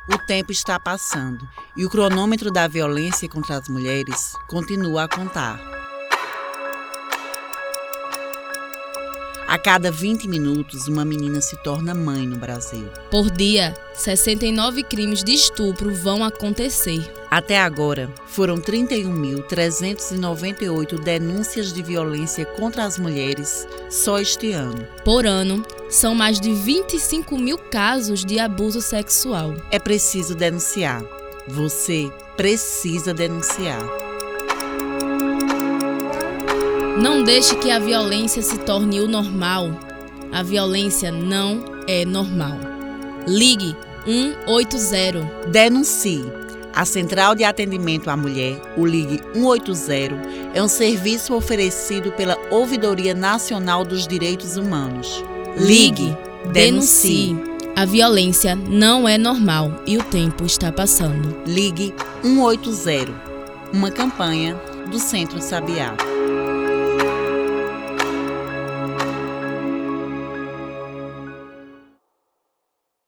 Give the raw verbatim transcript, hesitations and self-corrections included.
O tempo está passando e o cronômetro da violência contra as mulheres continua a contar. A cada vinte minutos, uma menina se torna mãe no Brasil. Por dia, sessenta e nove crimes de estupro vão acontecer. Até agora, foram trinta e um mil trezentas e noventa e oito denúncias de violência contra as mulheres só este ano. Por ano, são mais de vinte e cinco mil casos de abuso sexual. É preciso denunciar. Você precisa denunciar. Não deixe que a violência se torne o normal. A violência não é normal. Ligue um oito zero. Denuncie. A Central de Atendimento à Mulher, o Ligue um oito zero, é um serviço oferecido pela Ouvidoria Nacional dos Direitos Humanos. Ligue, denuncie. A violência não é normal e o tempo está passando. Ligue um oito zero. Uma campanha do Centro Sabiá.